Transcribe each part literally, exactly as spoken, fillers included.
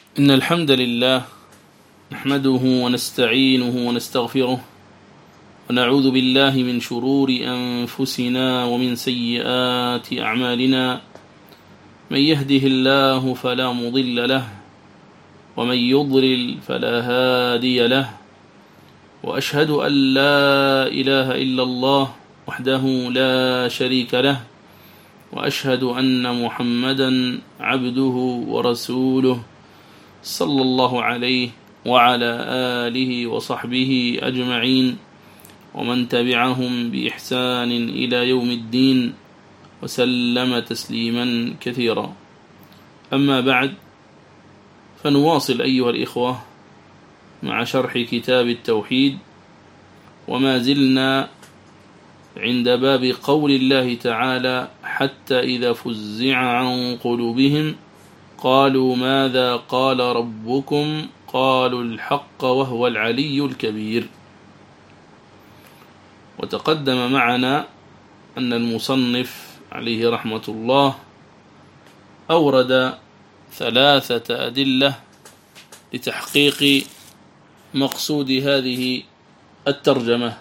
إن الحمد لله نحمده ونستعينه ونستغفره ونعوذ بالله من شرور أنفسنا ومن سيئات أعمالنا. من يهده الله فلا مضل له ومن يضلل فلا هادي له، وأشهد أن لا إله إلا الله وحده لا شريك له، وأشهد أن محمدا عبده ورسوله صلى الله عليه وعلى آله وصحبه أجمعين ومن تبعهم بإحسان إلى يوم الدين وسلم تسليما كثيرا. أما بعد، فنواصل أيها الإخوة مع شرح كتاب التوحيد، وما زلنا عند باب قول الله تعالى: حتى إذا فزع عن قلوبهم قالوا ماذا قال ربكم قالوا الحق وهو العلي الكبير. وتقدم معنا أن المصنف عليه رحمة الله أورد ثلاثة أدلة لتحقيق مقصود هذه الترجمة،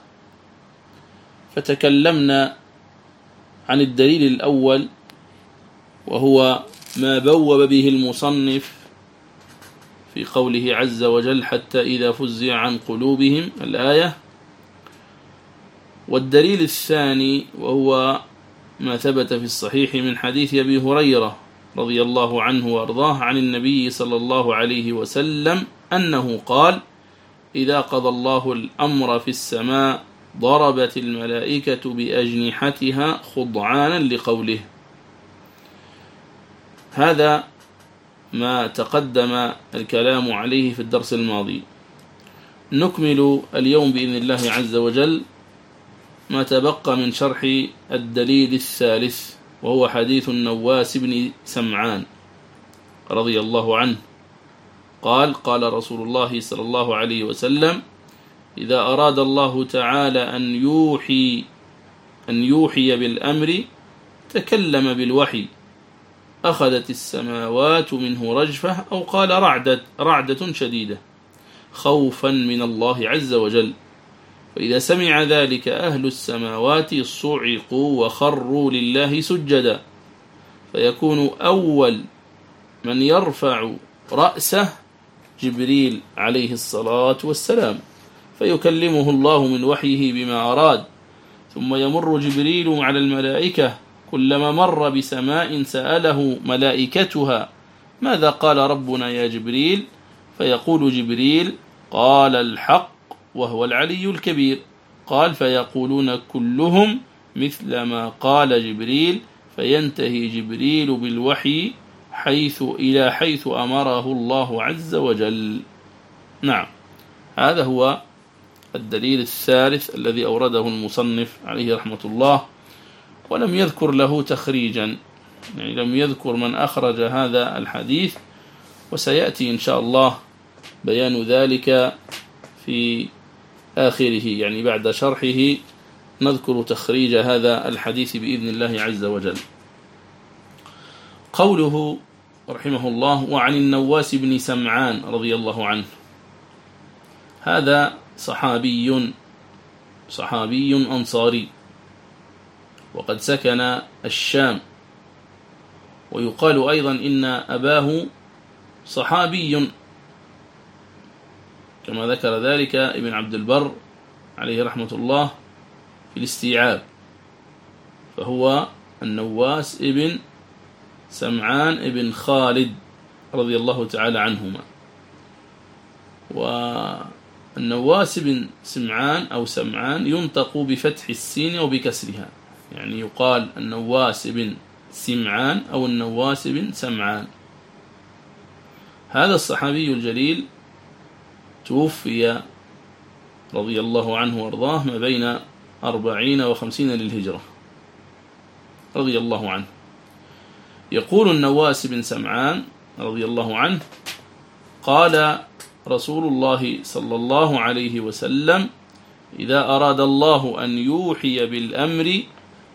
فتكلمنا عن الدليل الأول وهو ما بوب به المصنف في قوله عز وجل: حتى إذا فزع عن قلوبهم الآية. والدليل الثاني وهو ما ثبت في الصحيح من حديث أبي هريرة رضي الله عنه وأرضاه عن النبي صلى الله عليه وسلم أنه قال: إذا قضى الله الأمر في السماء ضربت الملائكة بأجنحتها خضعانا لقوله. هذا ما تقدم الكلام عليه في الدرس الماضي. نكمل اليوم بإذن الله عز وجل ما تبقى من شرح الدليل الثالث، وهو حديث النواس بن سمعان رضي الله عنه قال: قال رسول الله صلى الله عليه وسلم: إذا أراد الله تعالى أن يوحي أن يوحي بالأمر تكلم بالوحي، أخذت السماوات منه رجفة، أو قال رعدة, رعدة شديدة خوفا من الله عز وجل. فإذا سمع ذلك أهل السماوات صعقوا وخروا لله سجدا، فيكون أول من يرفع رأسه جبريل عليه الصلاة والسلام، فيكلمه الله من وحيه بما أراد، ثم يمر جبريل على الملائكة، كلما مر بسماء سأله ملائكتها: ماذا قال ربنا يا جبريل؟ فيقول جبريل: قال الحق وهو العلي الكبير. قال: فيقولون كلهم مثل ما قال جبريل، فينتهي جبريل بالوحي حيث إلى حيث أمره الله عز وجل. نعم، هذا هو الدليل الثالث الذي أورده المصنف عليه رحمة الله، ولم يذكر له تخريجا، يعني لم يذكر من أخرج هذا الحديث، وسيأتي إن شاء الله بيان ذلك في آخره، يعني بعد شرحه نذكر تخريج هذا الحديث بإذن الله عز وجل. قوله رحمه الله: وعن النواس بن سمعان رضي الله عنه. هذا صحابي صحابي أنصاري، وقد سكن الشام، ويقال أيضا إن أباه صحابي كما ذكر ذلك ابن عبد البر عليه رحمة الله في الاستيعاب، فهو النواس ابن سمعان ابن خالد رضي الله تعالى عنهما. والنواس بن سمعان أو سمعان ينطق بفتح السين وبكسرها، يعني يقال النواس بن سمعان أو النواس بن سمعان. هذا الصحابي الجليل توفي رضي الله عنه وارضاه ما بين أربعين وخمسين للهجرة رضي الله عنه. يقول النواس بن سمعان رضي الله عنه: قال رسول الله صلى الله عليه وسلم: إذا أراد الله أن يوحي بالأمر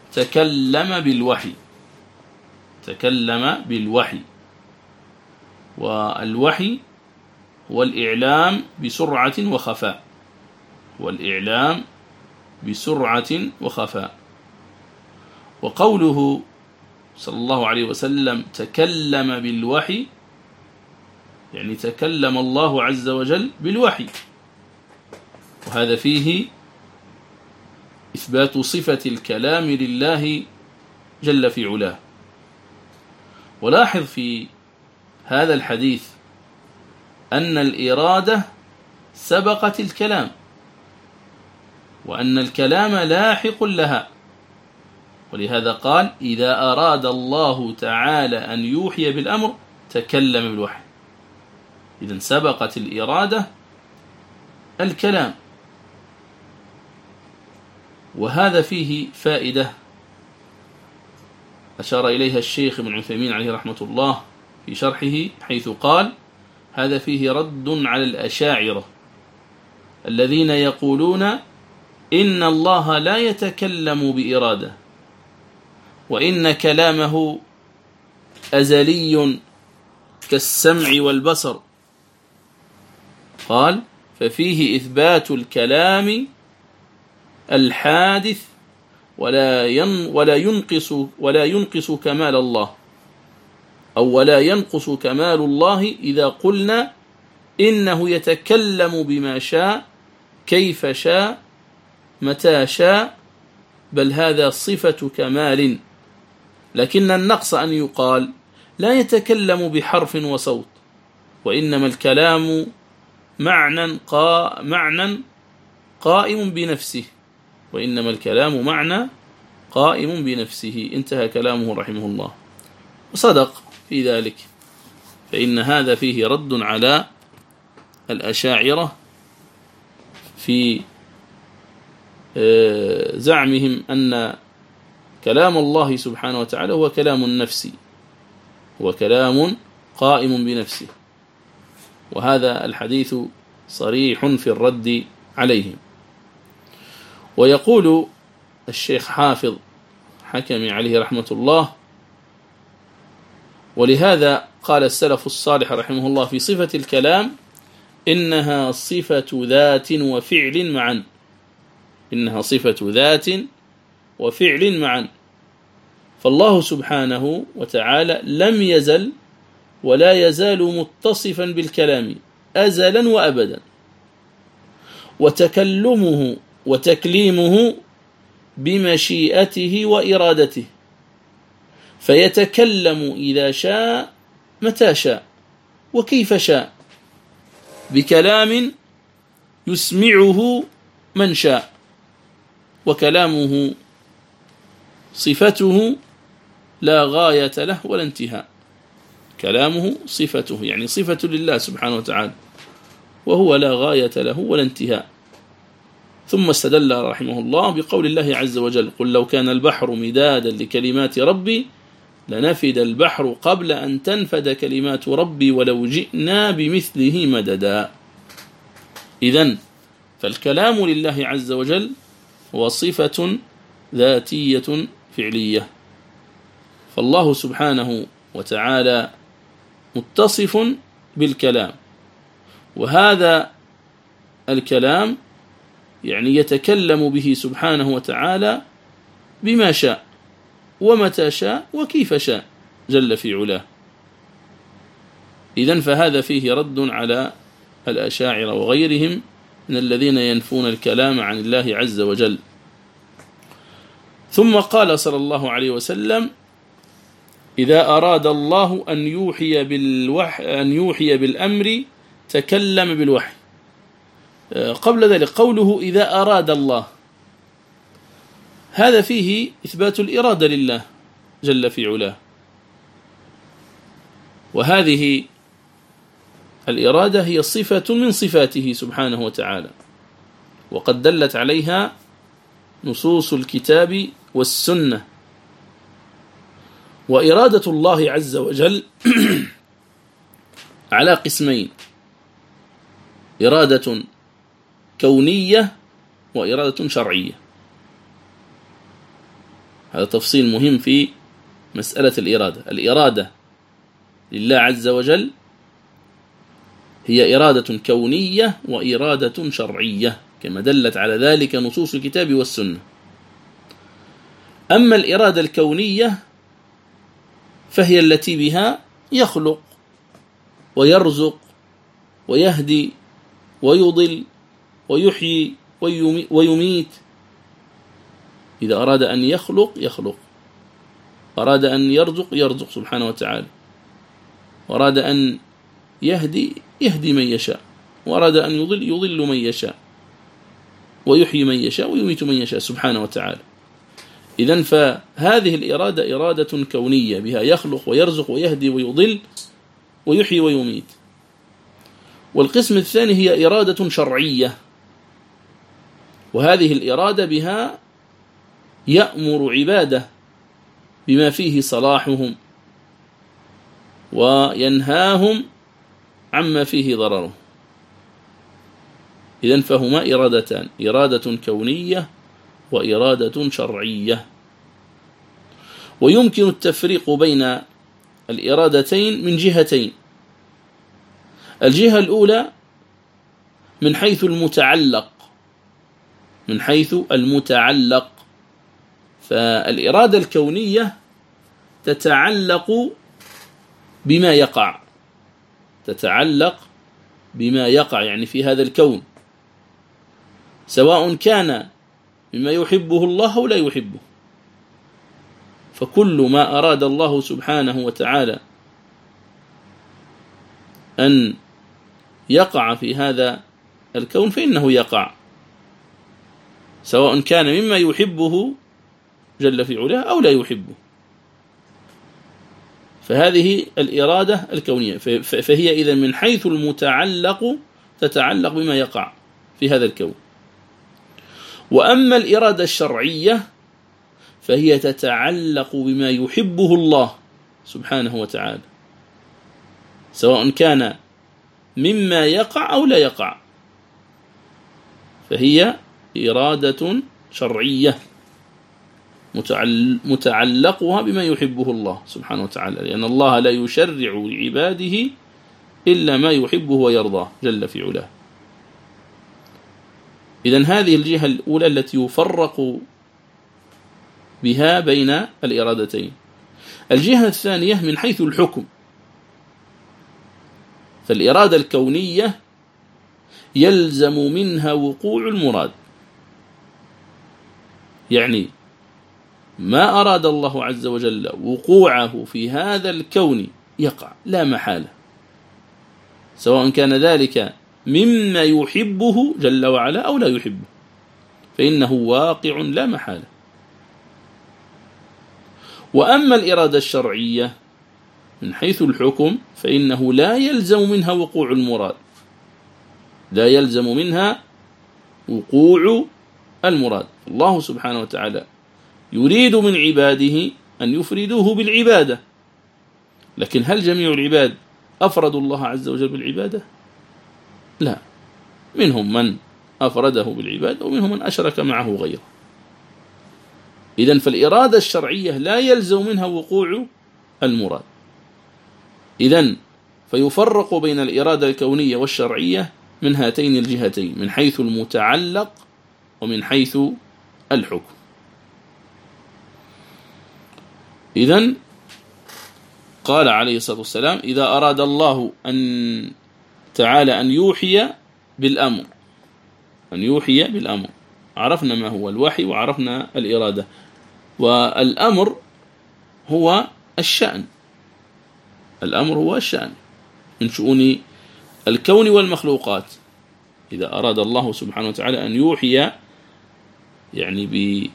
تكلم بالوحي تكلم بالوحي والوحي هو الإعلام بسرعة وخفاء، والإعلام بسرعة وخفاء. وقوله صلى الله عليه وسلم تكلم بالوحي، يعني تكلم الله عز وجل بالوحي، وهذا فيه إثبات صفة الكلام لله جل في علاه. ولاحظ في هذا الحديث أن الإرادة سبقت الكلام، وأن الكلام لاحق لها، ولهذا قال إذا أراد الله تعالى أن يوحي بالأمر تكلم بالوحي. إذن سبقت الإرادة الكلام. وهذا فيه فائدة أشار إليها الشيخ ابن عثيمين عليه رحمة الله في شرحه، حيث قال هذا فيه رد على الأشاعرة الذين يقولون إن الله لا يتكلم بإرادة، وإن كلامه أزلي كالسمع والبصر. قال ففيه إثبات الكلام الحادث ولا ين ولا ينقص ولا ينقص كمال الله، أو ولا ينقص كمال الله إذا قلنا إنه يتكلم بما شاء كيف شاء متى شاء، بل هذا صفة كمال. لكن النقص أن يقال لا يتكلم بحرف وصوت، وإنما الكلام معنى قا معنى قائم بنفسه، وإنما الكلام معنى قائم بنفسه. انتهى كلامه رحمه الله، وصدق في ذلك، فإن هذا فيه رد على الأشاعرة في زعمهم أن كلام الله سبحانه وتعالى هو كلام نفسي، هو كلام قائم بنفسه، وهذا الحديث صريح في الرد عليهم. ويقول الشيخ حافظ حكمي عليه رحمة الله: ولهذا قال السلف الصالح رحمه الله في صفة الكلام إنها صفة ذات وفعل معا، إنها صفة ذات وفعل معا. فالله سبحانه وتعالى لم يزل ولا يزال متصفا بالكلام أزلا وأبدا، وتكلمه وتكليمه بمشيئته وإرادته، فيتكلم إذا شاء متى شاء وكيف شاء بكلام يسمعه من شاء، وكلامه صفته لا غاية له ولا انتهاء. كلامه صفته يعني صفة لله سبحانه وتعالى، وهو لا غاية له ولا انتهاء. ثم استدل رحمه الله بقول الله عز وجل: قل لو كان البحر مدادا لكلمات ربي لنفد البحر قبل أن تنفد كلمات ربي ولو جئنا بمثله مددا. إذن فالكلام لله عز وجل هو صفة ذاتية فعلية، فالله سبحانه وتعالى متصف بالكلام، وهذا الكلام يعني يتكلم به سبحانه وتعالى بما شاء ومتى شاء وكيف شاء جل في علاه. إذن فهذا فيه رد على الأشاعرة وغيرهم من الذين ينفون الكلام عن الله عز وجل. ثم قال صلى الله عليه وسلم: إذا أراد الله أن يوحي بالوحي أن يوحي بالأمر تكلم بالوحي. قبل ذلك قوله إذا أراد الله، هذا فيه إثبات الإرادة لله جل في علاه، وهذه الإرادة هي صفة من صفاته سبحانه وتعالى، وقد دلت عليها نصوص الكتاب والسنة. وإرادة الله عز وجل على قسمين: إرادة كونية وإرادة شرعية. هذا تفصيل مهم في مسألة الإرادة. الإرادة لله عز وجل هي إرادة كونية وإرادة شرعية كما دلت على ذلك نصوص الكتاب والسنة. أما الإرادة الكونية فهي التي بها يخلق ويرزق ويهدي ويضل ويحيي ويميت. إذا أراد أن يخلق يخلق، أراد أن يرزق يرزق سبحانه وتعالى، وأراد أن يهدي يهدي من يشاء، وأراد أن يضل يضل من يشاء، ويحيي من يشاء ويميت من يشاء سبحانه وتعالى. إذن فهذه الإرادة إرادة كونية بها يخلق ويرزق ويهدي ويضل ويحيي ويميت. والقسم الثاني هي إرادة شرعية، وهذه الإرادة بها يأمر عباده بما فيه صلاحهم وينهاهم عما فيه ضررهم. إذن فهما إرادتان، إرادة كونية وإرادة شرعية. ويمكن التفريق بين الإرادتين من جهتين. الجهة الأولى من حيث المتعلق، من حيث المتعلق فالإرادة الكونية تتعلق بما يقع، تتعلق بما يقع يعني في هذا الكون، سواء كان مما يحبه الله أو لا يحبه. فكل ما أراد الله سبحانه وتعالى أن يقع في هذا الكون فإنه يقع، سواء كان مما يحبه جل في علاه أو لا يحبه. فهذه الإرادة الكونية، فهي إذن من حيث المتعلق تتعلق بما يقع في هذا الكون. وأما الإرادة الشرعية فهي تتعلق بما يحبه الله سبحانه وتعالى، سواء كان مما يقع أو لا يقع، فهي إرادة شرعية متعلقها بما يحبه الله سبحانه وتعالى، لأن الله لا يشرع لعباده إلا ما يحبه ويرضاه جل في علاه. إذن هذه الجهة الأولى التي يفرق بها بين الإرادتين. الجهة الثانية من حيث الحكم، فالإرادة الكونية يلزم منها وقوع المراد، يعني ما أراد الله عز وجل وقوعه في هذا الكون يقع لا محالة، سواء كان ذلك مما يحبه جل وعلا أو لا يحبه، فإنه واقع لا محالة. وأما الإرادة الشرعية من حيث الحكم فإنه لا يلزم منها وقوع المراد، لا يلزم منها وقوع المراد. الله سبحانه وتعالى يريد من عباده أن يفردوه بالعبادة، لكن هل جميع العباد أفردوا الله عز وجل بالعبادة؟ لا، منهم من أفرده بالعبادة ومنهم من أشرك معه غيره. إذن فالإرادة الشرعية لا يلزم منها وقوع المراد. إذن فيفرق بين الإرادة الكونية والشرعية من هاتين الجهتين، من حيث المتعلق ومن حيث الحكم. إذن قال عليه الصلاة والسلام: إذا أراد الله أن تعالى أن يوحي بالأمر، أن يوحي بالأمر، عرفنا ما هو الوحي وعرفنا الإرادة. والأمر هو الشأن، الأمر هو الشأن من شؤون الكون والمخلوقات. إذا أراد الله سبحانه وتعالى أن يوحي يعني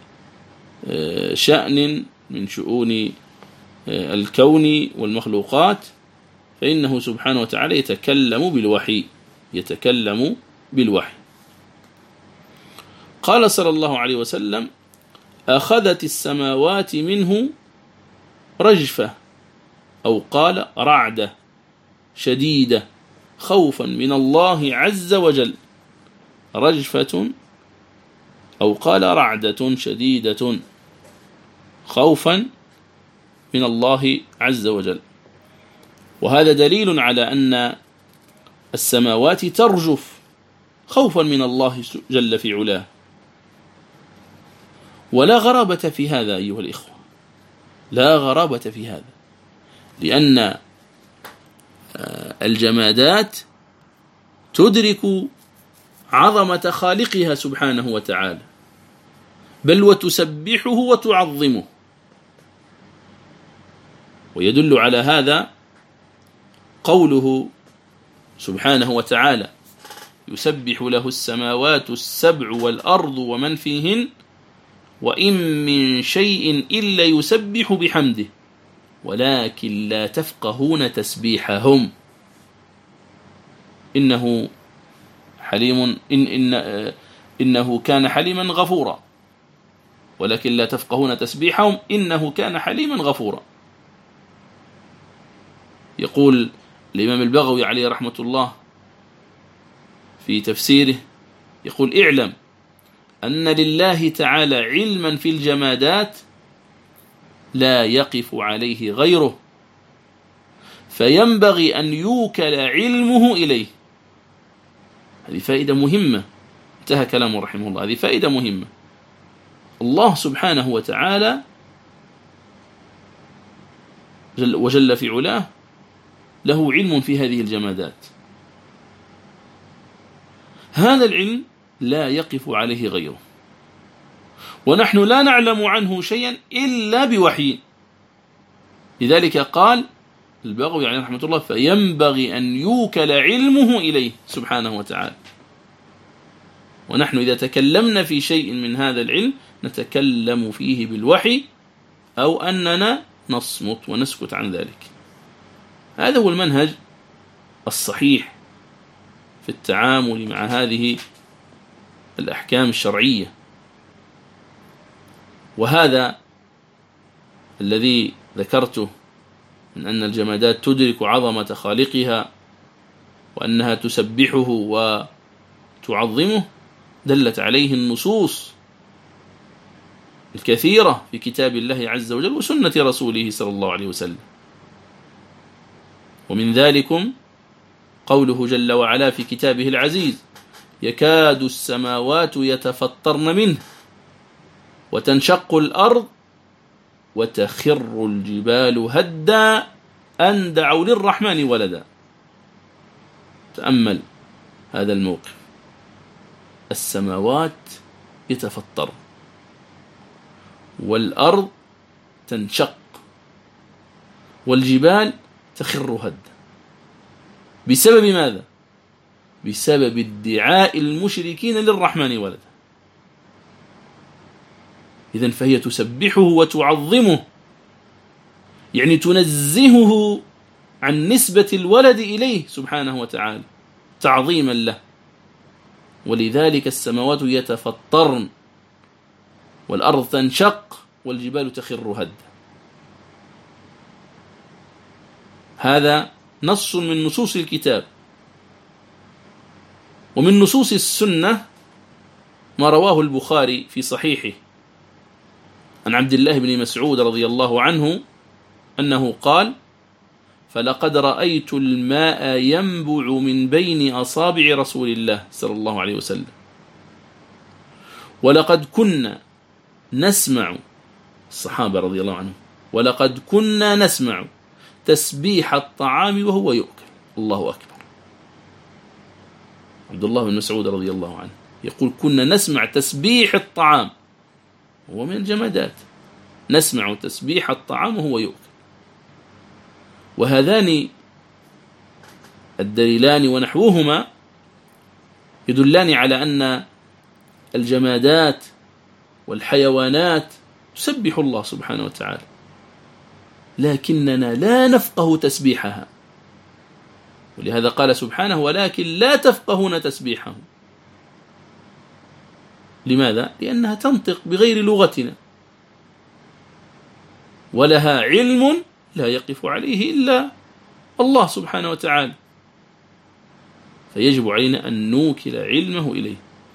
بشأن من شؤون الكون والمخلوقات فإنه سبحانه وتعالى يتكلم بالوحي، يتكلم بالوحي. قال صلى الله عليه وسلم: أخذت السماوات منه رجفة، أو قال رعدة شديدة خوفا من الله عز وجل. رجفة أو قال رعدة شديدة خوفا من الله عز وجل. وهذا دليل على أن السماوات ترجف خوفا من الله جل في علاه. ولا غرابة في هذا أيها الإخوة، لا غرابة في هذا، لأن الجمادات تدرك عظمة خالقها سبحانه وتعالى، بل وتسبحه وتعظمه. ويدل على هذا قوله سبحانه وتعالى: يسبح له السماوات السبع والأرض ومن فيهن وإن من شيء إلا يسبح بحمده ولكن لا تفقهون تسبيحهم إنه حليم إن إن إنه كان حليما غفورا، ولكن لا تفقهون تسبيحهم إنه كان حليما غفورا. يقول الإمام البغوي عليه رحمة الله في تفسيره، يقول: اعلم أن لله تعالى علما في الجمادات لا يقف عليه غيره، فينبغي أن يوكل علمه إليه. هذه فائدة مهمة، انتهى كلامه رحمه الله. هذه فائدة مهمة. الله سبحانه وتعالى جل وجل في علاه له علم في هذه الجمادات، هذا العلم لا يقف عليه غيره، ونحن لا نعلم عنه شيئا إلا بوحي. لذلك قال البغوي عليه رحمة الله: فينبغي أن يوكل علمه إليه سبحانه وتعالى. ونحن إذا تكلمنا في شيء من هذا العلم نتكلم فيه بالوحي، أو أننا نصمت ونسكت عن ذلك. هذا هو المنهج الصحيح في التعامل مع هذه الأحكام الشرعية. وهذا الذي ذكرته من أن الجمادات تدرك عظمة خالقها وأنها تسبحه وتعظمه دلت عليه النصوص الكثيرة في كتاب الله عز وجل وسنة رسوله صلى الله عليه وسلم. ومن ذلكم قوله جل وعلا في كتابه العزيز: يكاد السماوات يتفطرن منه وتنشق الأرض وتخر الجبال هدا أن دعوا للرحمن ولدا. تأمل هذا الموقف، السماوات يتفطر والأرض تنشق والجبال تخر هدا. بسبب ماذا؟ بسبب ادعاء المشركين للرحمن ولدا. إذن فهي تسبحه وتعظمه، يعني تنزهه عن نسبة الولد إليه سبحانه وتعالى تعظيما له. ولذلك السماوات يتفطرن والأرض تنشق والجبال تخر هدا. هذا نص من نصوص الكتاب. ومن نصوص السنة ما رواه البخاري في صحيحه عن عبد الله بن مسعود رضي الله عنه أنه قال: فلقد رأيت الماء ينبع من بين أصابع رسول الله صلى الله عليه وسلم، ولقد كنا نسمع، الصحابة رضي الله عنهم، ولقد كنا نسمع تسبيح الطعام وهو يؤكل. الله أكبر. عبد الله بن مسعود رضي الله عنه يقول: كنا نسمع تسبيح الطعام، هو من الجمادات، نسمع تسبيح الطعام وهو يؤكل. وهذان الدليلان ونحوهما يدلان على أن الجمادات والحيوانات تسبح الله سبحانه وتعالى، لكننا لا نفقه تسبيحها. ولهذا قال سبحانه: ولكن لا تفقهون تسبيحهم. لماذا؟ لأنها تنطق بغير لغتنا، ولها علم لا يقف عليه إلا الله سبحانه وتعالى، فيجب علينا أن نوكل علمه إليه.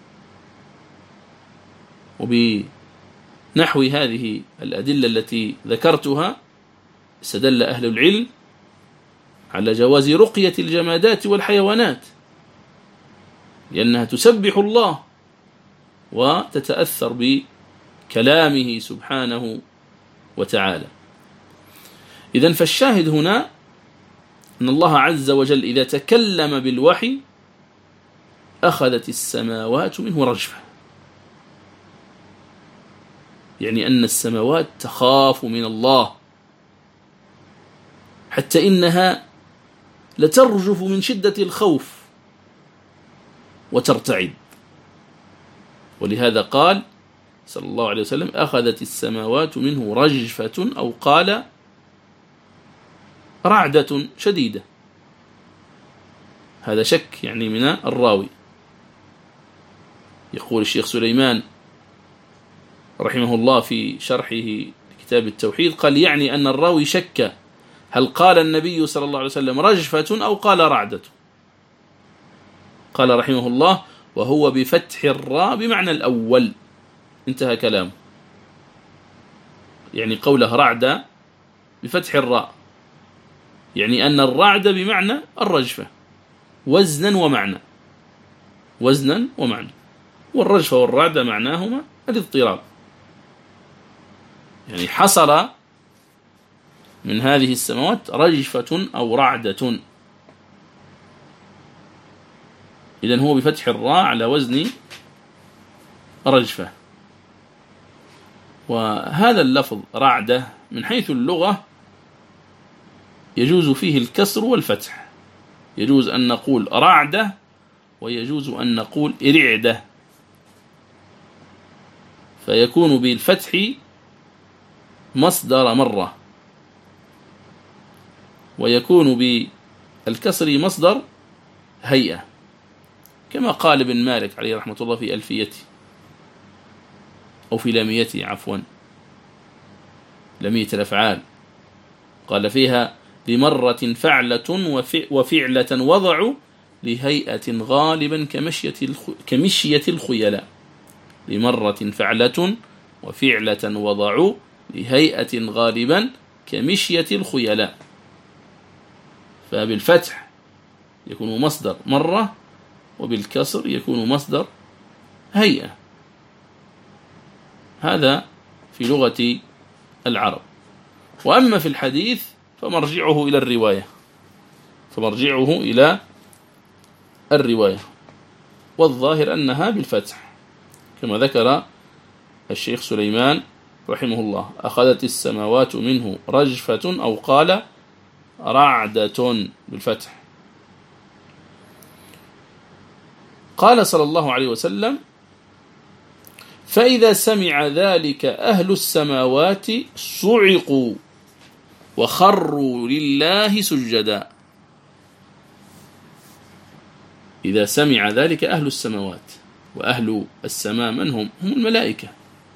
وبنحو هذه الأدلة التي ذكرتها استدل أهل العلم على جواز رقية الجمادات والحيوانات، لأنها تسبح الله وتتأثر بكلامه سبحانه وتعالى. إذن فالشاهد هنا أن الله عز وجل إذا تكلم بالوحي أخذت السماوات منه رجفة، يعني أن السماوات تخاف من الله حتى إنها لترجف من شدة الخوف وترتعد. ولهذا قال صلى الله عليه وسلم أخذت السماوات منه رجفة، أو قال رعدة شديدة. هذا شك يعني من الراوي. يقول الشيخ سليمان رحمه الله في شرحه كتاب التوحيد، قال يعني أن الراوي شك هل قال النبي صلى الله عليه وسلم رجفة أو قال رعدة. قال رحمه الله وهو بفتح الراء بمعنى الأول، انتهى كلامه. يعني قوله رعدة بفتح الراء، يعني أن الرعد بمعنى الرجفة وزنا ومعنى، وزنا ومعنى، والرجفة والرعد معناهما الاضطراب. يعني حصل من هذه السماوات رجفة أو رعدة. إذن هو بفتح الراء على وزن رجفة. وهذا اللفظ رعدة من حيث اللغة يجوز فيه الكسر والفتح، يجوز أن نقول رعدة ويجوز أن نقول رعدة، فيكون بالفتح مصدر مرة، ويكون بالكسر مصدر هيئة، كما قال ابن مالك عليه رحمة الله في ألفيته أو في لاميته عفوا، لامية الأفعال، قال فيها لمرة فعلة وفعلة وضع لهيئة غالبا كمشية كمشية الخيلاء. لمرة فعلة وفعلة وضع لهيئة غالبا كمشية الخيلاء. فبالفتح يكون مصدر مرة، وبالكسر يكون مصدر هيئة. هذا في لغة العرب. وأما في الحديث فمرجعه إلى الرواية، فمرجعه إلى الرواية، والظاهر أنها بالفتح كما ذكر الشيخ سليمان رحمه الله، أخذت السماوات منه رجفة أو قال رعدة بالفتح. قال صلى الله عليه وسلم فإذا سمع ذلك أهل السماوات صعقوا وخروا لله سجدا. إذا سمع ذلك أهل السماوات، وأهل السماء من هم؟ هم الملائكة.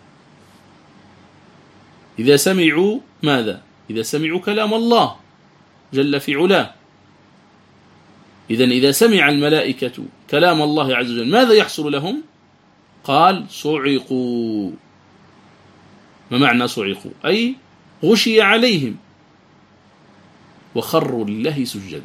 إذا سمعوا ماذا؟ إذا سمعوا كلام الله جل في علاه. إذن إذا سمع الملائكة كلام الله عز وجل ماذا يحصل لهم؟ قال صعقوا. ما معنى صعقوا؟ أي غشي عليهم وخروا لله سجدا.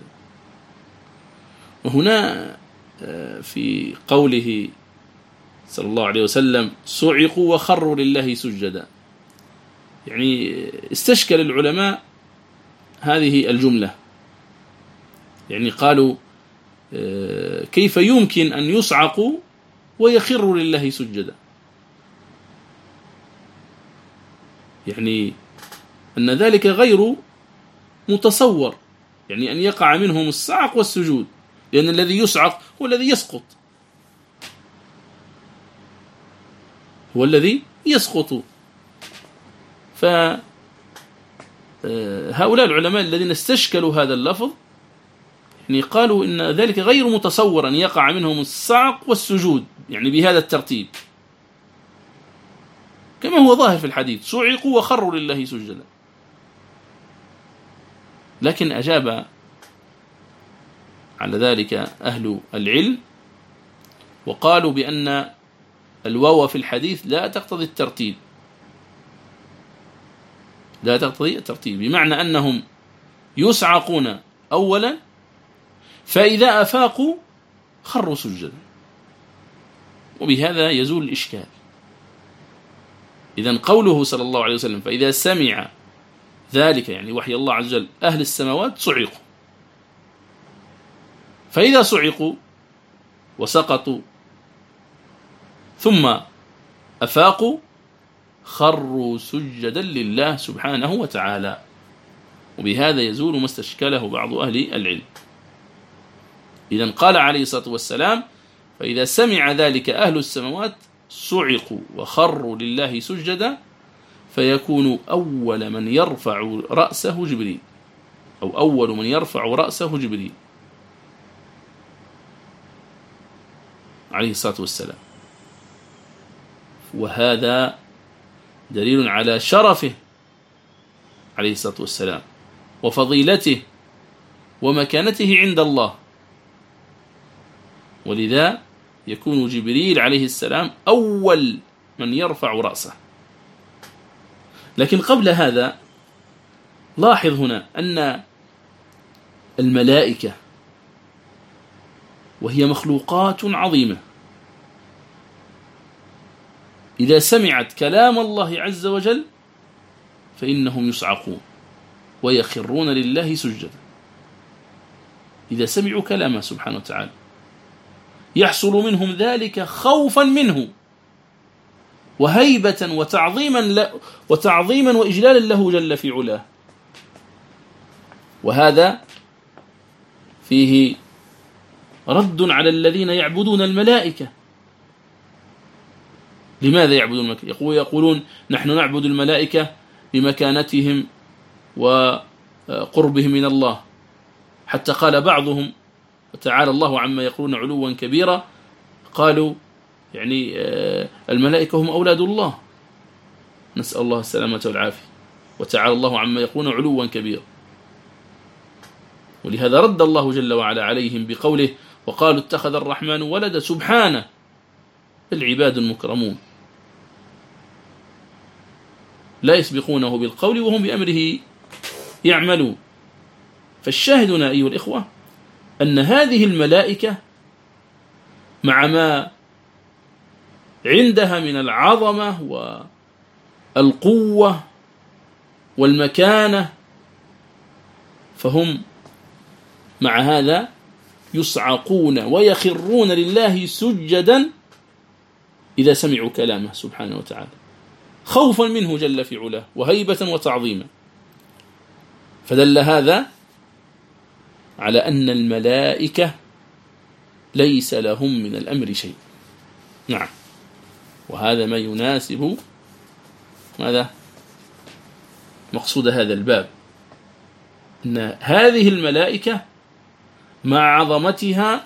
وهنا في قوله صلى الله عليه وسلم صعقوا وخروا لله سجدا، يعني استشكل العلماء هذه الجملة، يعني قالوا كيف يمكن أن يصعقوا ويخروا لله سجدا؟ يعني أن ذلك غير متصور، يعني أن يقع منهم الصعق والسجود، لأن الذي يصعق هو الذي يسقط، هو الذي يسقط. فهؤلاء العلماء الذين استشكلوا هذا اللفظ يعني قالوا إن ذلك غير متصور أن يقع منهم الصعق والسجود يعني بهذا الترتيب، كما هو ظاهر في الحديث صعقوا وخروا لله سجدا. لكن أجاب على ذلك أهل العلم وقالوا بأن الواو في الحديث لا تقتضي الترتيب، لا تقتضي الترتيب، بمعنى أنهم يصعقون أولا، فإذا أفاقوا خروا سجدا، وبهذا يزول الإشكال. إذن قوله صلى الله عليه وسلم فإذا سمع ذلك، يعني وحي الله عز وجل، أهل السماوات صعقوا، فإذا صعقوا وسقطوا ثم أفاقوا خروا سجدا لله سبحانه وتعالى، وبهذا يزول ما استشكله بعض أهل العلم. إذن قال عليه الصلاة والسلام فإذا سمع ذلك أهل السماوات صعقوا وخروا لله سجدا، فيكون أول من يرفع رأسه جبريل، أو أول من يرفع رأسه جبريل عليه الصلاة والسلام. وهذا دليل على شرفه عليه الصلاة والسلام وفضيلته ومكانته عند الله، ولذا يكون جبريل عليه السلام أول من يرفع رأسه. لكن قبل هذا لاحظ هنا أن الملائكة وهي مخلوقات عظيمة إذا سمعت كلام الله عز وجل فإنهم يصعقون ويخرون لله سجدا. إذا سمعوا كلامه سبحانه وتعالى يحصل منهم ذلك خوفا منه وهيبة وتعظيما وتعظيما وإجلالا له جل في علاه. وهذا فيه رد على الذين يعبدون الملائكة. لماذا يعبدون الملائكة؟ يقولون نحن نعبد الملائكة بمكانتهم وقربهم من الله، حتى قال بعضهم وتعالى الله عما يقولون علوا كبيرا، قالوا يعني الملائكة هم أولاد الله، نسأل الله السلامة والعافية، وتعالى الله عما يقولون علوا كبيرا. ولهذا رد الله جل وعلا عليهم بقوله وقالوا اتخذ الرحمن ولدا سبحانه، العباد المكرمون لا يسبقونه بالقول وهم بأمره يعملون. فالشاهد هنا أيها الإخوة أن هذه الملائكة مع ما عندها من العظمة والقوة والمكانة، فهم مع هذا يصعقون ويخرون لله سجدا إذا سمعوا كلامه سبحانه وتعالى، خوفا منه جل في علاه وهيبة وتعظيما. فدل هذا على أن الملائكة ليس لهم من الأمر شيء. نعم، وهذا ما يناسب ماذا؟ مقصود هذا الباب، أن هذه الملائكة مع عظمتها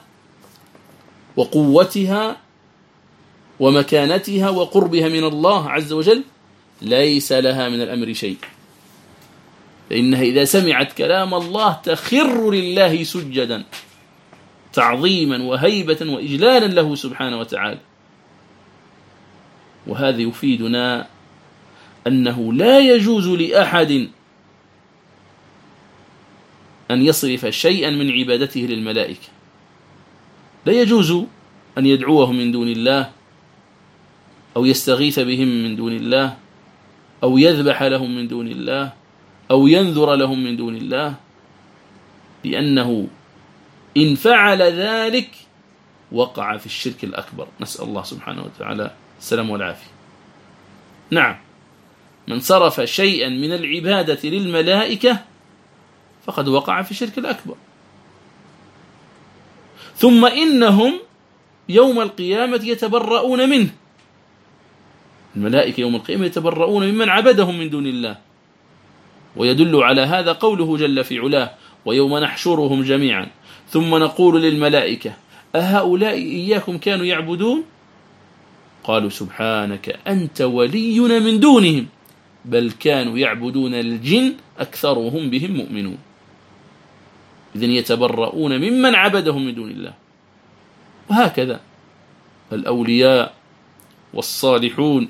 وقوتها ومكانتها وقربها من الله عز وجل ليس لها من الأمر شيء، فإنها إذا سمعت كلام الله تخر لله سجدا تعظيما وهيبة وإجلالا له سبحانه وتعالى. وهذا يفيدنا أنه لا يجوز لأحد أن يصرف شيئا من عبادته للملائكة، لا يجوز أن يدعوهم من دون الله أو يستغيث بهم من دون الله أو يذبح لهم من دون الله أو ينذر لهم من دون الله، لأنه إن فعل ذلك وقع في الشرك الأكبر، نسأل الله سبحانه وتعالى السلام والعافية. نعم، من صرف شيئا من العبادة للملائكة فقد وقع في الشرك الأكبر. ثم إنهم يوم القيامة يتبرؤون منه، الملائكة يوم القيامة يتبرؤون ممن عبدهم من دون الله. ويدل على هذا قوله جل في علاه ويوم نحشرهم جميعا ثم نقول للملائكة أهؤلاء إياكم كانوا يعبدون قالوا سبحانك أنت ولينا من دونهم بل كانوا يعبدون الجن أكثرهم بهم مؤمنون. إذن يتبرؤون ممن عبدهم من دون الله. وهكذا الأولياء والصالحون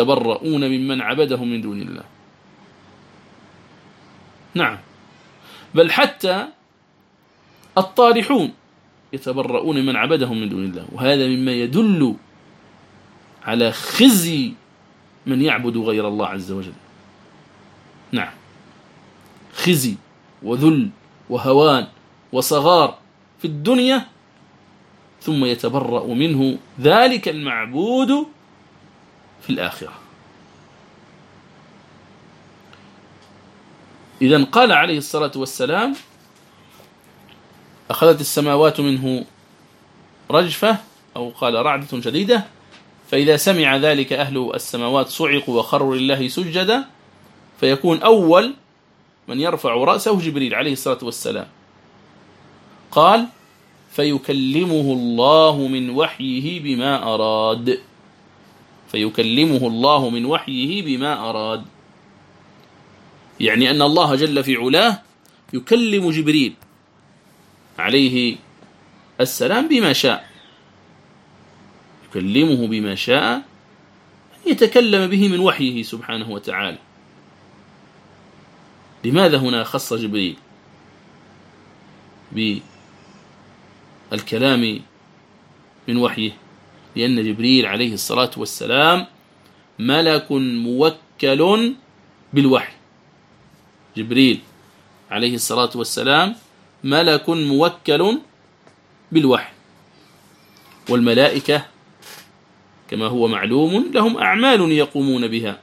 يتبرؤون ممن عبدهم من دون الله. نعم، بل حتى الطالحون يتبرؤون من عبدهم من دون الله، وهذا مما يدل على خزي من يعبد غير الله عز وجل. نعم، خزي وذل وهوان وصغار في الدنيا، ثم يتبرأ منه ذلك المعبود في الآخرة. إذن قال عليه الصلاة والسلام: أخذت السماوات منه رجفة، أو قال رعدة شديدة، فإذا سمع ذلك أهل السماوات صعقوا وخروا لله سجدا، فيكون أول من يرفع رأسه جبريل عليه الصلاة والسلام. قال: فيكلمه الله من وحيه بما أراد. فيكلمه الله من وحيه بما أراد، يعني أن الله جل في علاه يكلم جبريل عليه السلام بما شاء، يكلمه بما شاء أن يتكلم به من وحيه سبحانه وتعالى. لماذا هنا خص جبريل بالكلام من وحيه؟ لأن جبريل عليه الصلاة والسلام ملك موكل بالوحي. جبريل عليه الصلاة والسلام ملك موكل بالوحي، والملائكة كما هو معلوم لهم أعمال يقومون بها،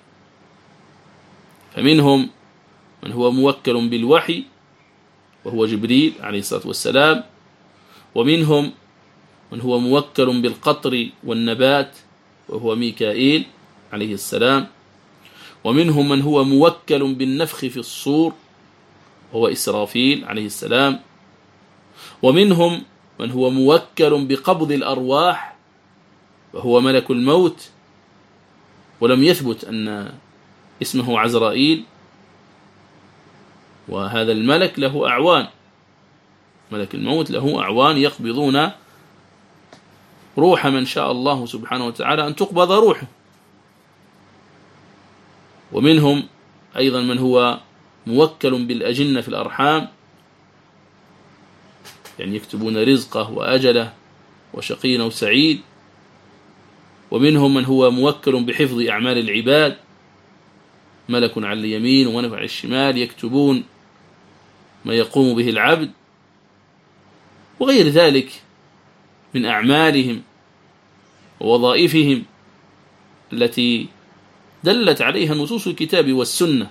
فمنهم من هو موكل بالوحي وهو جبريل عليه الصلاة والسلام، ومنهم من هو موكل بالقطر والنبات وهو ميكائيل عليه السلام، ومنهم من هو موكل بالنفخ في الصور وهو إسرافيل عليه السلام، ومنهم من هو موكل بقبض الأرواح وهو ملك الموت، ولم يثبت أن اسمه عزرائيل، وهذا الملك له أعوان، ملك الموت له أعوان يقبضون روح من شاء الله سبحانه وتعالى أن تقبض روحه. ومنهم أيضا من هو موكل بالأجنة في الأرحام، يعني يكتبون رزقه وأجله وشقي أو سعيد. ومنهم من هو موكل بحفظ أعمال العباد، ملك على اليمين وملك على الشمال يكتبون ما يقوم به العبد، وغير ذلك من أعمالهم ووظائفهم التي دلت عليها نصوص الكتاب والسنة،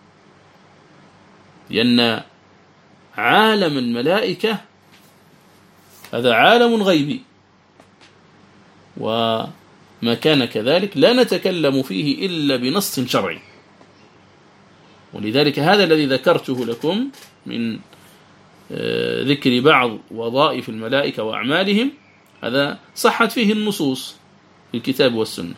لأن عالم الملائكة هذا عالم غيبي، وما كان كذلك لا نتكلم فيه إلا بنص شرعي. ولذلك هذا الذي ذكرته لكم من ذكر بعض وظائف الملائكة وأعمالهم هذا صحت فيه النصوص في الكتاب والسنة،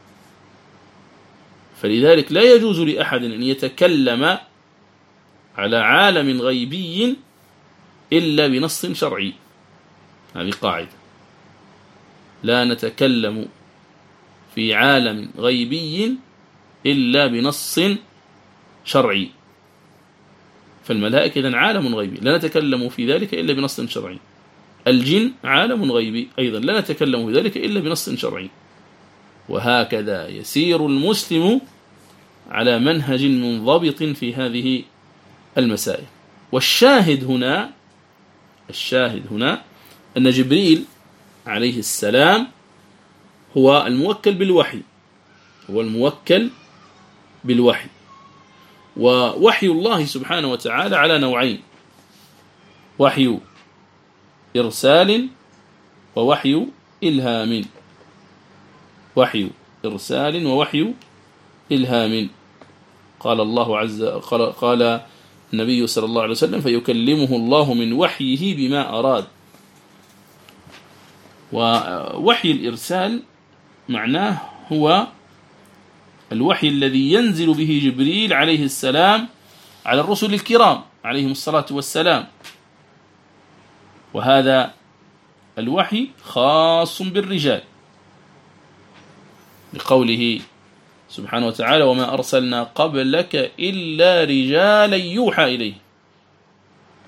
فلذلك لا يجوز لأحد أن يتكلم على عالم غيبي إلا بنص شرعي. هذه قاعدة: لا نتكلم في عالم غيبي إلا بنص شرعي. فالملائكة إذن عالم غيبي لا نتكلم في ذلك إلا بنص شرعي. الجن عالم غيبي أيضا لا نتكلم في ذلك إلا بنص شرعي. وهكذا يسير المسلم على منهج منضبط في هذه المسائل. والشاهد هنا الشاهد هنا أن جبريل عليه السلام هو الموكل بالوحي، هو الموكل بالوحي. ووحي الله سبحانه وتعالى على نوعين: وحي إرسال ووحي إلهام. وحي إرسال ووحي إلهام. قال الله عز قال, قال النبي صلى الله عليه وسلم: فيكلمه الله من وحيه بما أراد. ووحي الإرسال معناه هو الوحي الذي ينزل به جبريل عليه السلام على الرسل الكرام عليهم الصلاة والسلام، وهذا الوحي خاص بالرجال، لقوله سبحانه وتعالى: وما أرسلنا قبلك إلا رجالا يوحى إليه.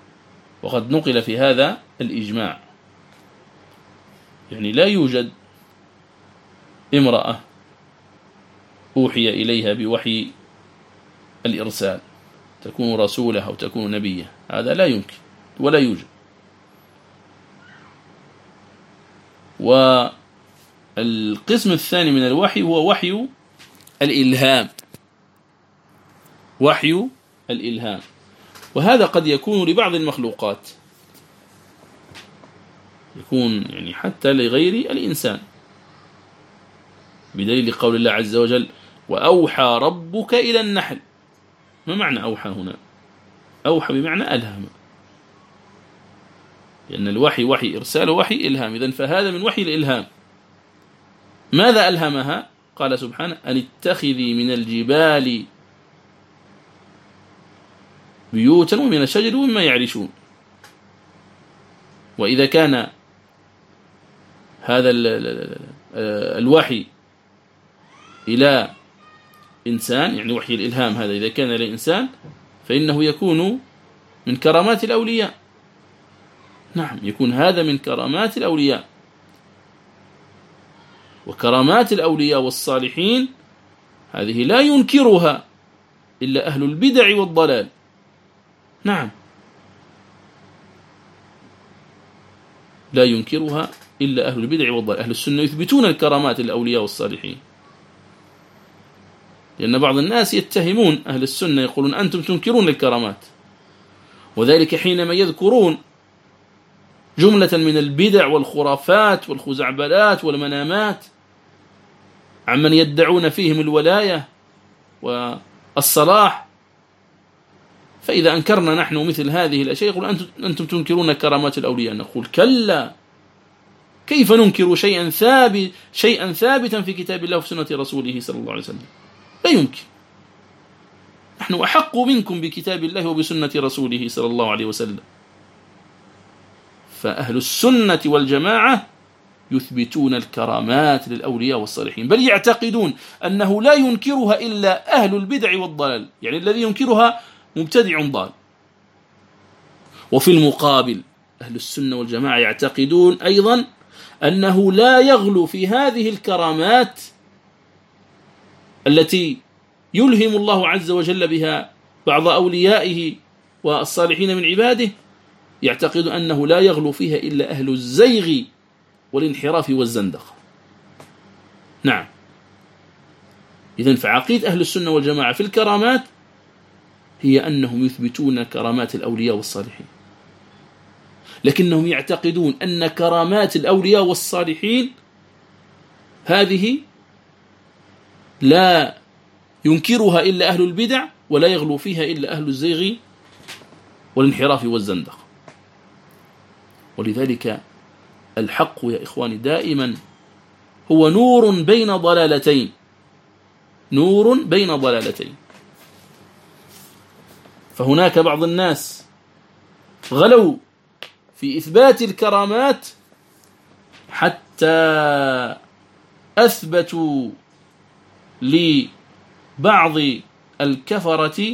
وقد نقل في هذا الإجماع، يعني لا يوجد امرأة أوحي إليها بوحي الإرسال تكون رسولة أو تكون نبية، هذا لا يمكن ولا يوجد. والقسم الثاني من الوحي هو وحي الإلهام، وحي الإلهام، وهذا قد يكون لبعض المخلوقات، يكون يعني حتى لغير الإنسان، بدليل قول الله عز وجل وأوحى ربك إلى النحل. ما معنى أوحى هنا؟ أوحى بمعنى ألهم، لأن الوحي وحي إرسال ووحي إلهام، إذن فهذا من وحي الإلهام. ماذا ألهمها؟ قال سبحانه أن اتخذي من الجبال بيوتا ومن الشجر ومما يعرشون. وإذا كان هذا الوحي إلى إنسان، يعني وحي الإلهام هذا إذا كان إلى إنسان فإنه يكون من كرامات الأولياء. نعم، يكون هذا من كرامات الأولياء، وكرامات الأولياء والصالحين هذه لا ينكرها إلا أهل البدع والضلال. نعم، لا ينكرها إلا أهل البدع والضلال. أهل السنة يثبتون الكرامات للأولياء والصالحين، لأن بعض الناس يتهمون أهل السنة يقولون أنتم تنكرون الكرامات، وذلك حينما يذكرون جملة من البدع والخرافات والخزعبلات والمنامات عمن يدعون فيهم الولاية والصلاح، فإذا أنكرنا نحن مثل هذه الأشياء يقول أنتم, أنتم تنكرون كرامات الأولياء. نقول كلا، كيف ننكر شيئا ثابت شيئا ثابتا في كتاب الله وفي سنة رسوله صلى الله عليه وسلم؟ لا يمكن. نحن أحق منكم بكتاب الله وبسنة رسوله صلى الله عليه وسلم. فأهل السنة والجماعة يثبتون الكرامات للأولياء والصالحين، بل يعتقدون أنه لا ينكرها إلا أهل البدع والضلال، يعني الذي ينكرها مبتدع ضال. وفي المقابل أهل السنة والجماعة يعتقدون أيضا أنه لا يغلو في هذه الكرامات التي يلهم الله عز وجل بها بعض أوليائه والصالحين من عباده، يعتقد أنه لا يغلو فيها إلا أهل الزيغ والانحراف والزندقة. نعم، إذن فعقيدة أهل السنة والجماعة في الكرامات هي أنهم يثبتون كرامات الأولياء والصالحين، لكنهم يعتقدون أن كرامات الأولياء والصالحين هذه لا ينكرها إلا أهل البدع، ولا يغلو فيها إلا أهل الزيغ والانحراف والزندقة. ولذلك الحق يا إخواني دائما هو نور بين ضلالتين، نور بين ضلالتين. فهناك بعض الناس غلوا في إثبات الكرامات حتى أثبتوا لبعض الكفرة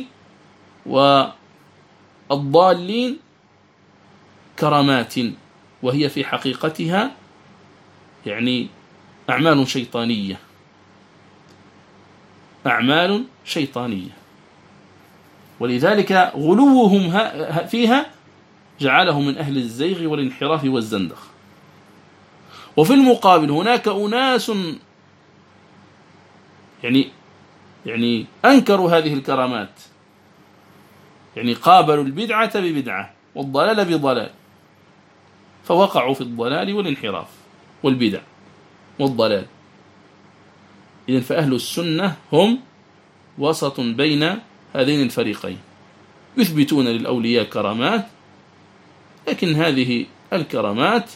والضالين كرامات، وهي في حقيقتها يعني أعمال شيطانية، أعمال شيطانية. ولذلك غلوهم فيها جعلهم من أهل الزيغ والانحراف والزندق. وفي المقابل هناك أناس يعني يعني أنكروا هذه الكرامات، يعني قابلوا البدعة ببدعة والضلال بضلال، فوقعوا في الضلال والانحراف والبدع والضلال. إذن فأهل السنة هم وسط بين هذين الفريقين، يثبتون للأولياء كرامات، لكن هذه الكرامات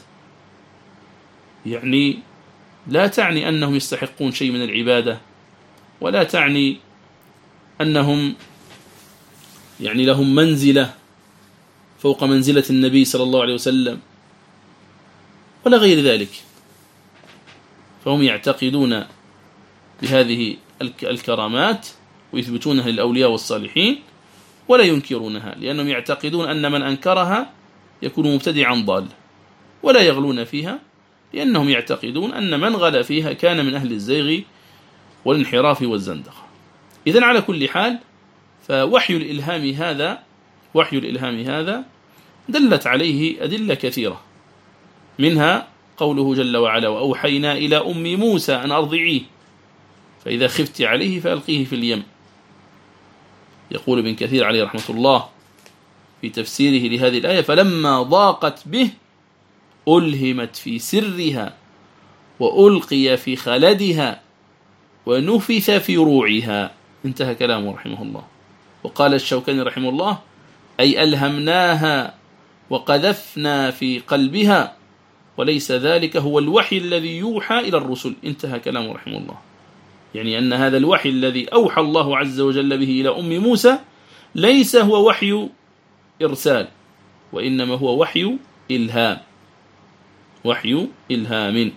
يعني لا تعني أنهم يستحقون شيء من العبادة، ولا تعني أنهم يعني لهم منزلة فوق منزلة النبي صلى الله عليه وسلم ولا غير ذلك. فهم يعتقدون بهذه الكرامات ويثبتونها للأولياء والصالحين ولا ينكرونها، لأنهم يعتقدون أن من أنكرها يكون مبتدعا ضال، ولا يغلون فيها، لأنهم يعتقدون أن من غلا فيها كان من أهل الزيغ والانحراف والزندقة. إذن على كل حال، فوحي الإلهام هذا وحي الإلهام هذا دلت عليه أدلة كثيرة، منها قوله جل وعلا: وأوحينا إلى أم موسى أن أرضعيه فإذا خفت عليه فألقيه في اليم. يقول ابن كثير عليه رحمة الله في تفسيره لهذه الآية: فلما ضاقت به ألهمت في سرها وألقي في خلدها ونفث في روعها. انتهى كلامه رحمه الله. وقال الشوكاني رحمه الله: أي ألهمناها وقذفنا في قلبها، وليس ذلك هو الوحي الذي يوحى إلى الرسل. انتهى كلامه رحمه الله. يعني أن هذا الوحي الذي أوحى الله عز وجل به إلى أم موسى ليس هو وحي إرسال، وإنما هو وحي إلهام، وحي إلهام.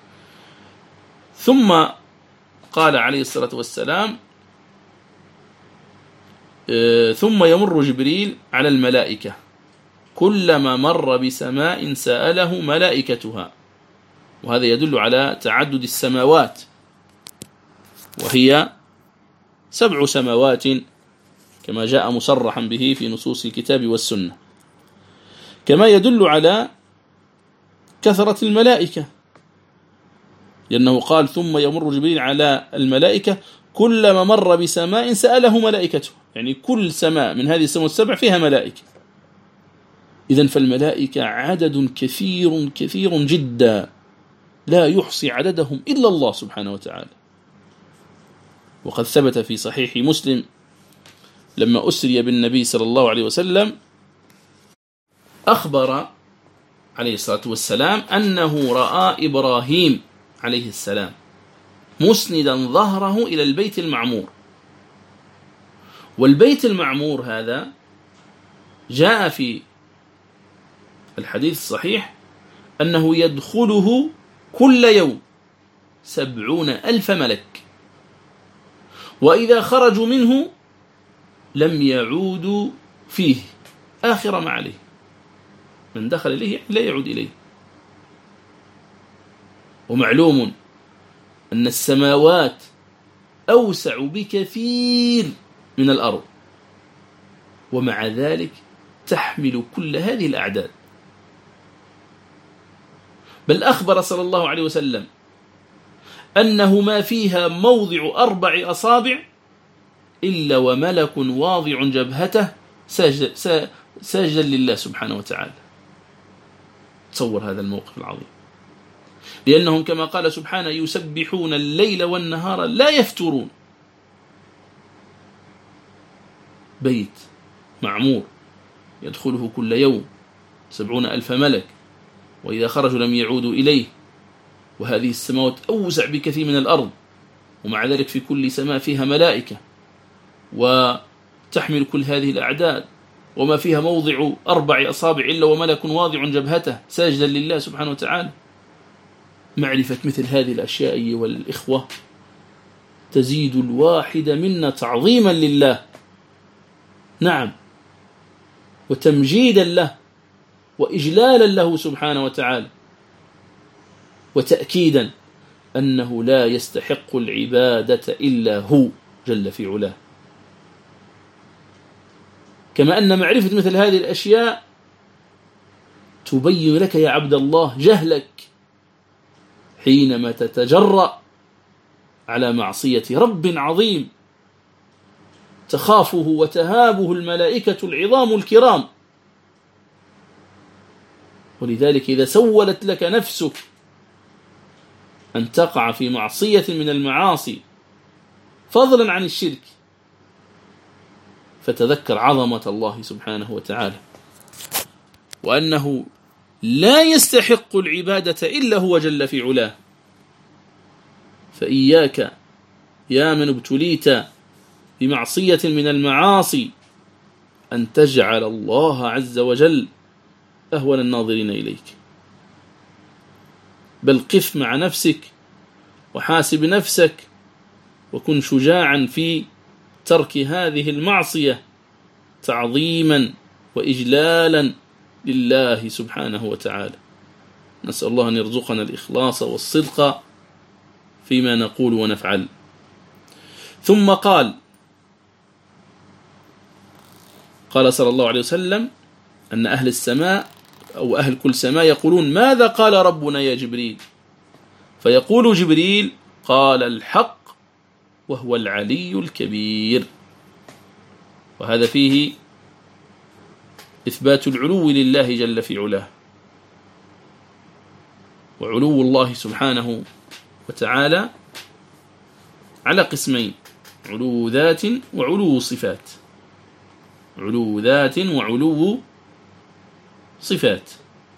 ثم قال عليه الصلاة والسلام: ثم يمر جبريل على الملائكة كلما مر بسماء سأله ملائكتها. وهذا يدل على تعدد السماوات، وهي سبع سماوات كما جاء مصرحا به في نصوص الكتاب والسنة، كما يدل على كثرة الملائكة، لأنه قال: ثم يمر جبريل على الملائكة كلما مر بسماء سأله ملائكته، يعني كل سماء من هذه السماوات السبع فيها ملائكة. إذن فالملائكة عدد كثير كثير جدا لا يحصي عددهم إلا الله سبحانه وتعالى. وقد ثبت في صحيح مسلم لما أسري بالنبي صلى الله عليه وسلم أخبر عليه الصلاة والسلام أنه رأى إبراهيم عليه السلام مسندا ظهره إلى البيت المعمور. والبيت المعمور هذا جاء في الحديث الصحيح أنه يدخله كل يوم سبعون ألف ملك، وإذا خرجوا منه لم يعودوا فيه آخر ما عليه. من دخل إليه لا يعود إليه. ومعلوم أن السماوات أوسع بكثير من الأرض، ومع ذلك تحمل كل هذه الأعداد. بل أخبر صلى الله عليه وسلم أنه ما فيها موضع أربع أصابع إلا وملك واضع جبهته ساجدا لله سبحانه وتعالى. تصور هذا الموقف العظيم، لأنهم كما قال سبحانه: يسبحون الليل والنهار لا يفترون. بيت معمور يدخله كل يوم سبعون ألف ملك، وإذا خرجوا لم يعودوا إليه، وهذه السماوات أوسع بكثير من الأرض، ومع ذلك في كل سماء فيها ملائكة وتحمل كل هذه الأعداد، وما فيها موضع أربع أصابع إلا وملك واضع جبهته ساجدا لله سبحانه وتعالى. معرفة مثل هذه الأشياء أيها والإخوة تزيد الواحد منا تعظيما لله، نعم، وتمجيدا له وإجلالا له سبحانه وتعالى، وتأكيدا أنه لا يستحق العبادة إلا هو جل في علاه. كما أن معرفة مثل هذه الأشياء تبين لك يا عبد الله جهلك حينما تتجرأ على معصية رب عظيم تخافه وتهابه الملائكة العظام الكرام. ولذلك إذا سولت لك نفسك أن تقع في معصية من المعاصي فضلا عن الشرك، فتذكر عظمة الله سبحانه وتعالى، وأنه لا يستحق العبادة إلا هو جل في علاه. فإياك يا من ابتليت بمعصية من المعاصي أن تجعل الله عز وجل أهون الناظرين إليك، بل قف مع نفسك وحاسب نفسك، وكن شجاعا في ترك هذه المعصية تعظيما وإجلالا لله سبحانه وتعالى. نسأل الله أن يرزقنا الإخلاص والصدق فيما نقول ونفعل. ثم قال قال صلى الله عليه وسلم أن أهل السماء أو أهل كل سماء يقولون ماذا قال ربنا يا جبريل؟ فيقول جبريل قال الحق وهو العلي الكبير. وهذا فيه إثبات العلو لله جل في علاه. وعلو الله سبحانه وتعالى على قسمين: علو ذات وعلو صفات. علو ذات وعلو صفات.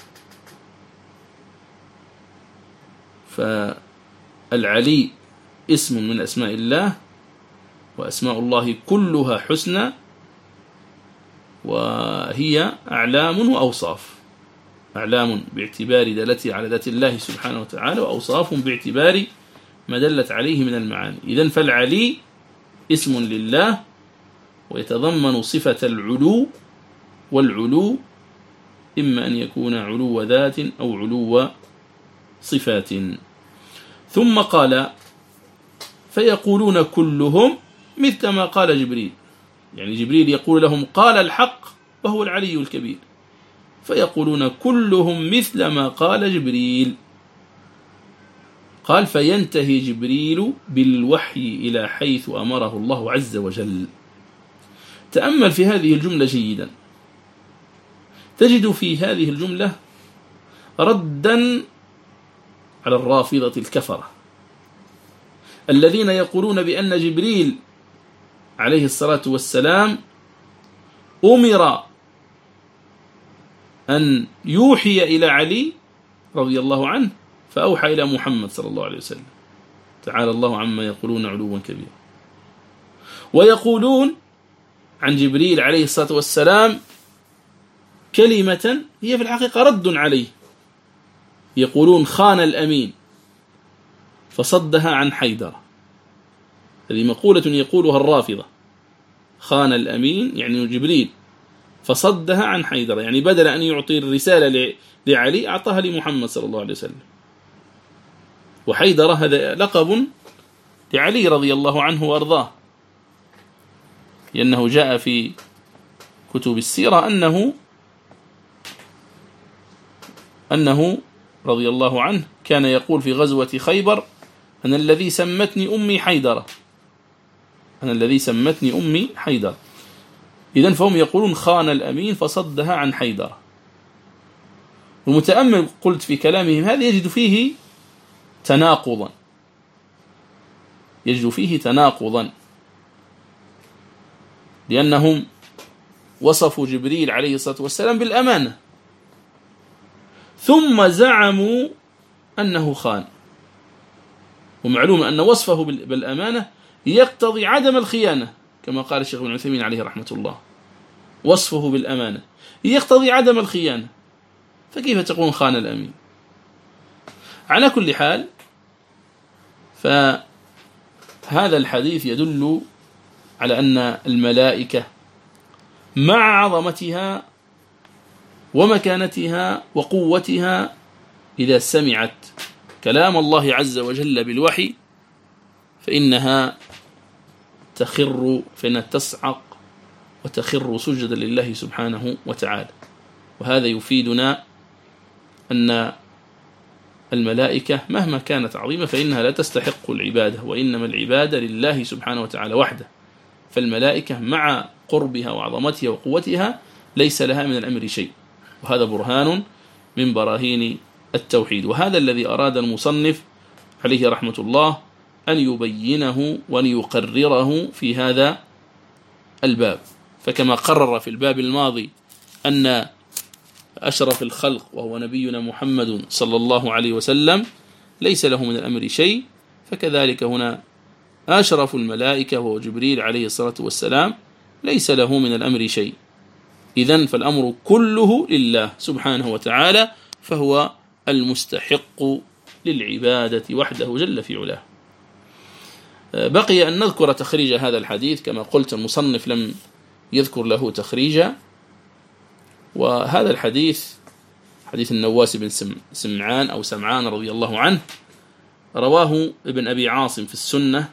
فالعلي اسم من أسماء الله، وأسماء الله كلها حسنى، وهي أعلام وأوصاف. أعلام باعتبار دلتها على ذات الله سبحانه وتعالى، وأوصاف باعتبار ما دلت عليه من المعاني. إذن فالعلي اسم لله ويتضمن صفة العلو، والعلو إما أن يكون علو ذات أو علو صفات. ثم قال فيقولون كلهم مثل ما قال جبريل، يعني جبريل يقول لهم قال الحق وهو العلي الكبير، فيقولون كلهم مثل ما قال جبريل. قال فينتهي جبريل بالوحي إلى حيث أمره الله عز وجل. تأمل في هذه الجملة جيدا، تجد في هذه الجملة ردا على الرافضة الكفرة الذين يقولون بأن جبريل عليه الصلاة والسلام أمر أن يوحي إلى علي رضي الله عنه فأوحى إلى محمد صلى الله عليه وسلم. تعالى الله عما يقولون علوا كبيرا. ويقولون عن جبريل عليه الصلاة والسلام كلمة هي في الحقيقة رد عليه، يقولون خان الأمين فصدها عن حيدر. هذه مقولة يقولها الرافضة، خان الأمين يعني جبريل فصدها عن حيدر، يعني بدل أن يعطي الرسالة لعلي أعطاها لمحمد صلى الله عليه وسلم. وحيدر هذا لقب لعلي رضي الله عنه وأرضاه، لأنه جاء في كتب السيرة أنه أنه رضي الله عنه كان يقول في غزوة خيبر أنا الذي سمتني أمي حيدرة، أنا الذي سمتني أمي حيدرة. إذن فهم يقولون خان الأمين فصدها عن حيدرة. والمتأمل قلت في كلامهم هذا يجد فيه تناقضا، يجد فيه تناقضا لأنهم وصفوا جبريل عليه الصلاة والسلام بالأمانة ثم زعموا أنه خان. ومعلوم أن وصفه بالأمانة يقتضي عدم الخيانة، كما قال الشيخ ابن عثيمين عليه رحمة الله، وصفه بالأمانة يقتضي عدم الخيانة، فكيف تقول خان الأمين؟ على كل حال، فهذا الحديث يدل على أن الملائكة مع عظمتها ومكانتها وقوتها إذا سمعت كلام الله عز وجل بالوحي فإنها تخر فإنها تصعق وتخر سجدا لله سبحانه وتعالى. وهذا يفيدنا أن الملائكة مهما كانت عظيمة فإنها لا تستحق العبادة، وإنما العبادة لله سبحانه وتعالى وحده. فالملائكة مع قربها وعظمتها وقوتها ليس لها من الأمر شيء، وهذا برهان من براهين التوحيد. وهذا الذي أراد المصنف عليه رحمة الله أن يبينه وأن يقرره في هذا الباب. فكما قرر في الباب الماضي أن أشرف الخلق وهو نبينا محمد صلى الله عليه وسلم ليس له من الأمر شيء، فكذلك هنا أشرف الملائكة وهو جبريل عليه الصلاة والسلام ليس له من الأمر شيء. إذن فالأمر كله لله سبحانه وتعالى، فهو المستحق للعبادة وحده جل في علاه. بقي أن نذكر تخريج هذا الحديث. كما قلت المصنف لم يذكر له تخريجا، وهذا الحديث حديث النواس بن سمعان أو سمعان رضي الله عنه رواه ابن أبي عاصم في السنة،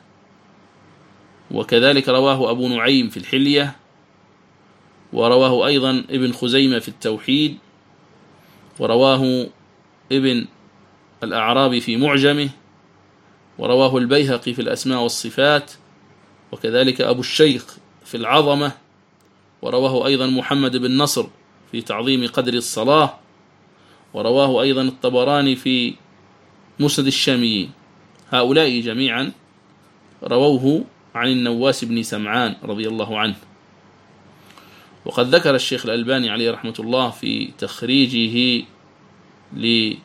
وكذلك رواه أبو نعيم في الحلية، ورواه أيضا ابن خزيمة في التوحيد، ورواه ابن الأعرابي في معجمه، ورواه البيهقي في الأسماء والصفات، وكذلك أبو الشيخ في العظمة، ورواه أيضا محمد بن نصر في تعظيم قدر الصلاة، ورواه أيضا الطبراني في مسند الشاميين. هؤلاء جميعا رووه عن النواس بن سمعان رضي الله عنه. وقد ذكر الشيخ الألباني عليه رحمة الله في تخريجه لابن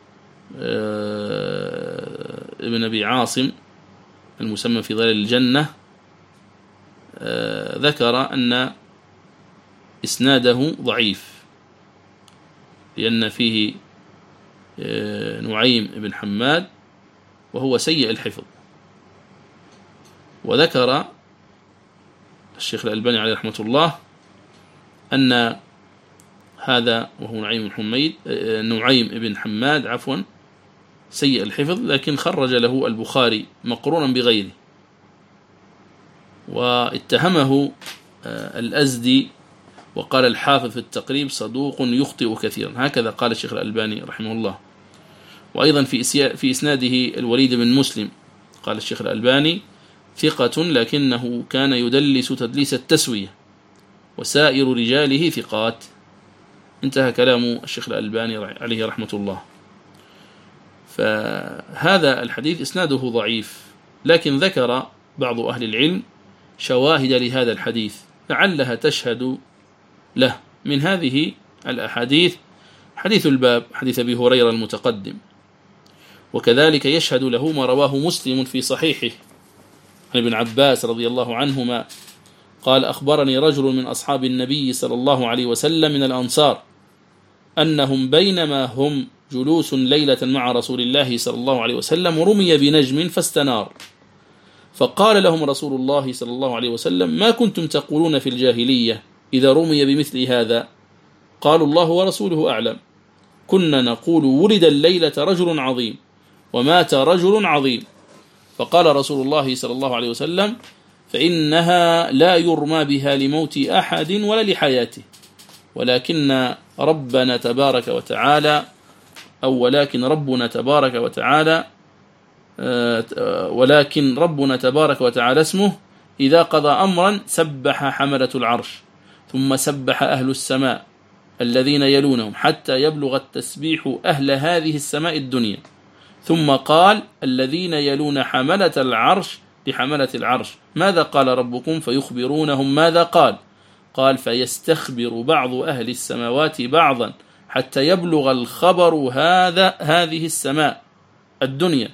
أبي عاصم المسمى في ظلال الجنة، ذكر أن إسناده ضعيف لأن فيه نعيم بن حماد وهو سيء الحفظ. وذكر الشيخ الألباني عليه رحمة الله أن هذا وهو نعيم بن حميد نعيم بن حماد عفوا سيء الحفظ، لكن خرج له البخاري مقرونا بغيره، واتهمه الأزدي وقال الحافظ في التقريب صدوق يخطئ كثيرا، هكذا قال الشيخ الألباني رحمه الله. وأيضا في في إسناده الوليد بن مسلم قال الشيخ الألباني ثقة لكنه كان يدلس تدليس التسوية، وسائر رجاله ثقات. انتهى كلام الشيخ الألباني عليه رحمة الله. فهذا الحديث إسناده ضعيف، لكن ذكر بعض أهل العلم شواهد لهذا الحديث لعلها تشهد له. من هذه الأحاديث حديث الباب حديث أبي هريرة المتقدم، وكذلك يشهد له ما رواه مسلم في صحيحه عن ابن عباس رضي الله عنهما قال أخبرني رجل من أصحاب النبي صلى الله عليه وسلم من الأنصار أنهم بينما هم جلوس ليلة مع رسول الله صلى الله عليه وسلم رمي بنجم فاستنار، فقال لهم رسول الله صلى الله عليه وسلم ما كنتم تقولون في الجاهلية إذا رمي بمثل هذا؟ قالوا الله ورسوله أعلم. كنا نقول ولد الليلة رجل عظيم ومات رجل عظيم. فقال رسول الله صلى الله عليه وسلم فإنها لا يرمى بها لموت أحد ولا لحياته، ولكن ربنا تبارك وتعالى أو ولكن ربنا تبارك وتعالى ولكن ربنا تبارك وتعالى اسمه إذا قضى أمرا سبح حملة العرش ثم سبح أهل السماء الذين يلونهم حتى يبلغ التسبيح أهل هذه السماء الدنيا، ثم قال الذين يلون حملة العرش لحملة العرش ماذا قال ربكم؟ فيخبرونهم ماذا قال؟ قال فيستخبر بعض أهل السماوات بعضا حتى يبلغ الخبر هذا هذه السماء الدنيا،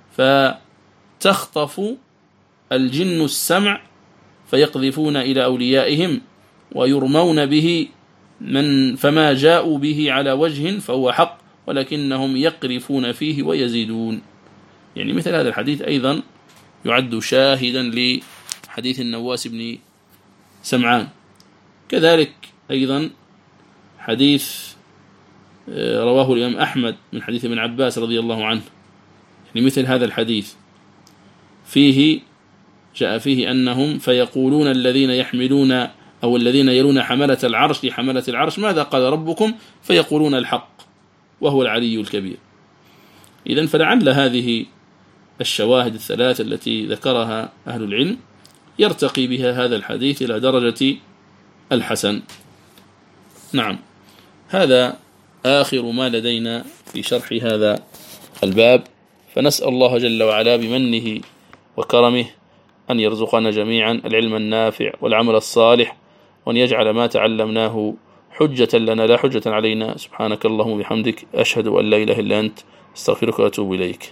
فتخطف الجن السمع فيقذفون إلى أوليائهم ويرمون به من فما جاءوا به على وجه فهو حق ولكنهم يقرفون فيه ويزيدون. يعني مثل هذا الحديث أيضا يعد شاهدا لحديث النواس بن سمعان. كذلك أيضا حديث رواه الإمام أحمد من حديث ابن عباس رضي الله عنه، يعني مثل هذا الحديث فيه جاء فيه أنهم فيقولون الذين يحملون أو الذين يلون حملة العرش لحملة العرش ماذا قال ربكم؟ فيقولون الحق وهو العلي الكبير. إذن فلعل هذه الشواهد الثلاث التي ذكرها أهل العلم يرتقي بها هذا الحديث إلى درجة الحسن. نعم، هذا آخر ما لدينا في شرح هذا الباب، فنسأل الله جل وعلا بمنه وكرمه أن يرزقنا جميعا العلم النافع والعمل الصالح، وأن يجعل ما تعلمناه حجة لنا لا حجة علينا. سبحانك اللهم وبحمدك أشهد أن لا إله إلا أنت استغفرك وأتوب إليك.